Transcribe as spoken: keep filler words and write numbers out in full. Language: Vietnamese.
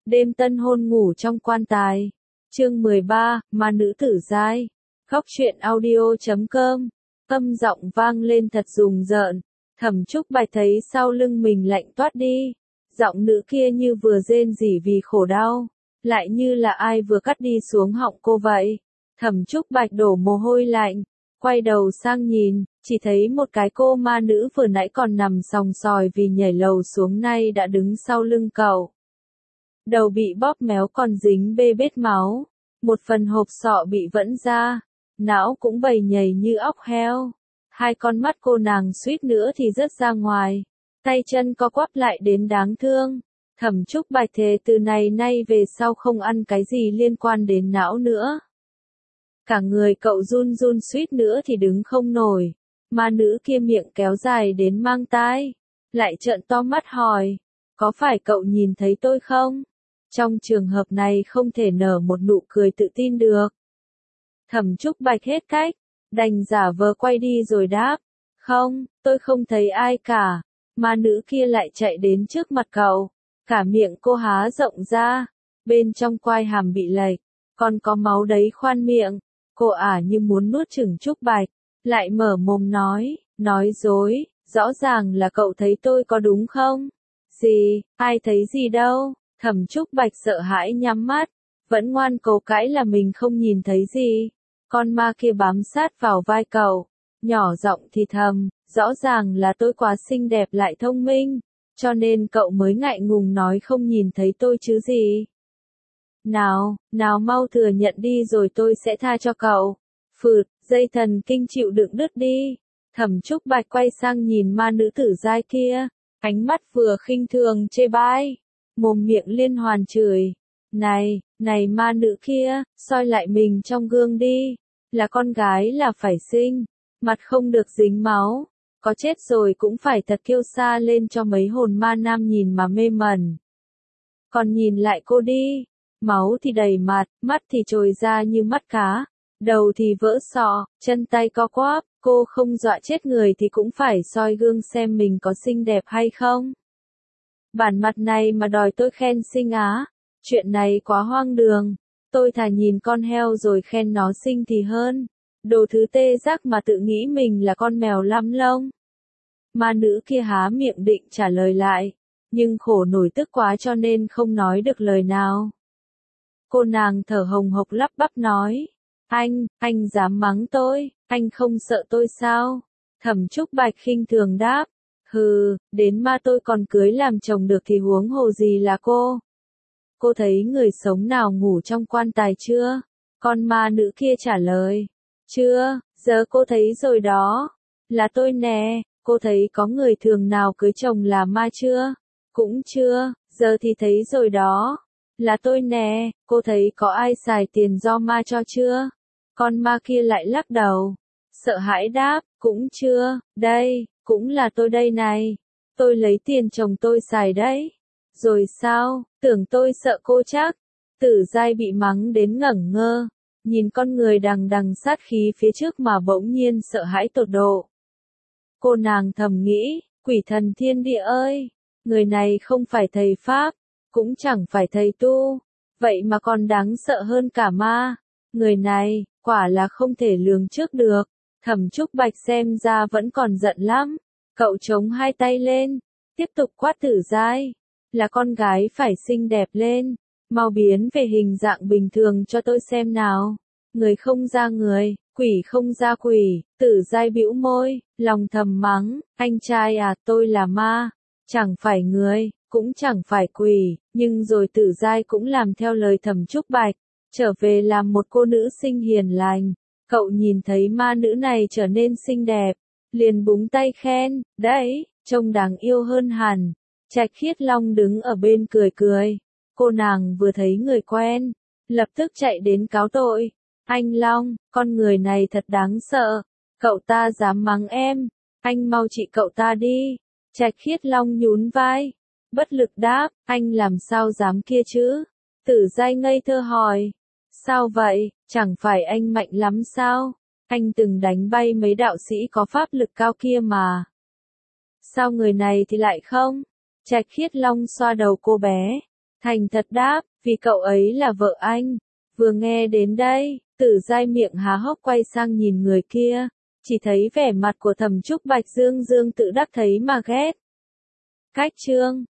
Đêm tân hôn ngủ trong quan tài. Chương mười ba, Ma nữ tử giai. Góc truyện audio chấm com. Âm giọng vang lên thật rùng rợn. Thẩm Trúc Bạch thấy sau lưng mình lạnh toát đi. Giọng nữ kia như vừa rên rỉ vì khổ đau, lại như là ai vừa cắt đi xuống họng cô vậy. Thẩm Trúc Bạch đổ mồ hôi lạnh, quay đầu sang nhìn, chỉ thấy một cái cô ma nữ vừa nãy còn nằm sòng sòi vì nhảy lầu xuống nay đã đứng sau lưng cậu. Đầu bị bóp méo còn dính bê bết máu, một phần hộp sọ bị vẫn ra, não cũng bầy nhầy như óc heo. Hai con mắt cô nàng suýt nữa thì rớt ra ngoài, tay chân co quắp lại đến đáng thương. Thẩm Trúc Bạch thề từ này nay về sau không ăn cái gì liên quan đến não nữa. Cả người cậu run run suýt nữa thì đứng không nổi. Ma nữ kia miệng kéo dài đến mang tai, lại trợn to mắt hỏi, có phải cậu nhìn thấy tôi không? Trong trường hợp này không thể nở một nụ cười tự tin được. Thẩm Trúc Bạch hết cách, đành giả vờ quay đi rồi đáp, không, tôi không thấy ai cả. Ma nữ kia lại chạy đến trước mặt cậu, cả miệng cô há rộng ra, bên trong quai hàm bị lệch, còn có máu đấy khoan miệng. Cô ả như muốn nuốt chửng Trúc Bạch, lại mở mồm nói, nói dối, rõ ràng là cậu thấy tôi có đúng không? Gì, ai thấy gì đâu? Thẩm Trúc Bạch sợ hãi nhắm mắt, vẫn ngoan cố cãi là mình không nhìn thấy gì. Con ma kia bám sát vào vai cậu, nhỏ giọng thì thầm, rõ ràng là tôi quá xinh đẹp lại thông minh, cho nên cậu mới ngại ngùng nói không nhìn thấy tôi chứ gì. Nào, nào mau thừa nhận đi rồi tôi sẽ tha cho cậu. Phượt, dây thần kinh chịu đựng đứt đi. Thẩm Trúc Bạch quay sang nhìn ma nữ tử giai kia, ánh mắt vừa khinh thường chê bai, mồm miệng liên hoàn chửi. Này, này ma nữ kia, soi lại mình trong gương đi. Là con gái là phải xinh, mặt không được dính máu, có chết rồi cũng phải thật kiêu sa lên cho mấy hồn ma nam nhìn mà mê mẩn. Còn nhìn lại cô đi, máu thì đầy mặt, mắt thì trồi ra như mắt cá, đầu thì vỡ sọ, chân tay co quắp, cô không dọa chết người thì cũng phải soi gương xem mình có xinh đẹp hay không. Bản mặt này mà đòi tôi khen xinh á, chuyện này quá hoang đường. Tôi thà nhìn con heo rồi khen nó xinh thì hơn. Đồ thứ tê giác mà tự nghĩ mình là con mèo lăm lông. Ma nữ kia há miệng định trả lời lại, nhưng khổ nổi tức quá cho nên không nói được lời nào. Cô nàng thở hồng hộc lắp bắp nói, anh, anh dám mắng tôi, anh không sợ tôi sao? Thẩm Trúc Bạch khinh thường đáp, hừ, đến ma tôi còn cưới làm chồng được thì huống hồ gì là cô. Cô thấy người sống nào ngủ trong quan tài chưa? Con ma nữ kia trả lời. Chưa, giờ cô thấy rồi đó. Là tôi nè, cô thấy có người thường nào cưới chồng là ma chưa? Cũng chưa, giờ thì thấy rồi đó. Là tôi nè, cô thấy có ai xài tiền do ma cho chưa? Con ma kia lại lắc đầu. Sợ hãi đáp, cũng chưa, đây, cũng là tôi đây này. Tôi lấy tiền chồng tôi xài đấy. Rồi sao, tưởng tôi sợ cô chắc. Tử giai bị mắng đến ngẩn ngơ, nhìn con người đằng đằng sát khí phía trước mà bỗng nhiên sợ hãi tột độ. Cô nàng thầm nghĩ, quỷ thần thiên địa ơi, người này không phải thầy Pháp, cũng chẳng phải thầy tu, vậy mà còn đáng sợ hơn cả ma. Người này, quả là không thể lường trước được. Thẩm Trúc Bạch xem ra vẫn còn giận lắm, cậu chống hai tay lên, tiếp tục quát Tử giai. Là con gái phải xinh đẹp lên, mau biến về hình dạng bình thường cho tôi xem nào. Người không ra người, quỷ không ra quỷ. Tử giai bĩu môi, lòng thầm mắng, anh trai à, tôi là ma, chẳng phải người, cũng chẳng phải quỷ. Nhưng rồi Tử giai cũng làm theo lời Thẩm Trúc Bạch, trở về làm một cô nữ sinh hiền lành. Cậu nhìn thấy ma nữ này trở nên xinh đẹp, liền búng tay khen, đấy, trông đáng yêu hơn hẳn. Trạch Khiết Long đứng ở bên cười cười. Cô nàng vừa thấy người quen, lập tức chạy đến cáo tội. Anh Long, con người này thật đáng sợ. Cậu ta dám mắng em. Anh mau trị cậu ta đi. Trạch Khiết Long nhún vai, bất lực đáp, anh làm sao dám kia chứ? Tử giai ngây thơ hỏi. Sao vậy, chẳng phải anh mạnh lắm sao? Anh từng đánh bay mấy đạo sĩ có pháp lực cao kia mà. Sao người này thì lại không? Trạch Khiết Long xoa đầu cô bé, Thành thật đáp, vì cậu ấy là vợ anh. Vừa nghe đến đây, Tử Giai miệng há hốc quay sang nhìn người kia, chỉ thấy vẻ mặt của Thẩm Trúc Bạch dương dương tự đắc thấy mà ghét. Cách chương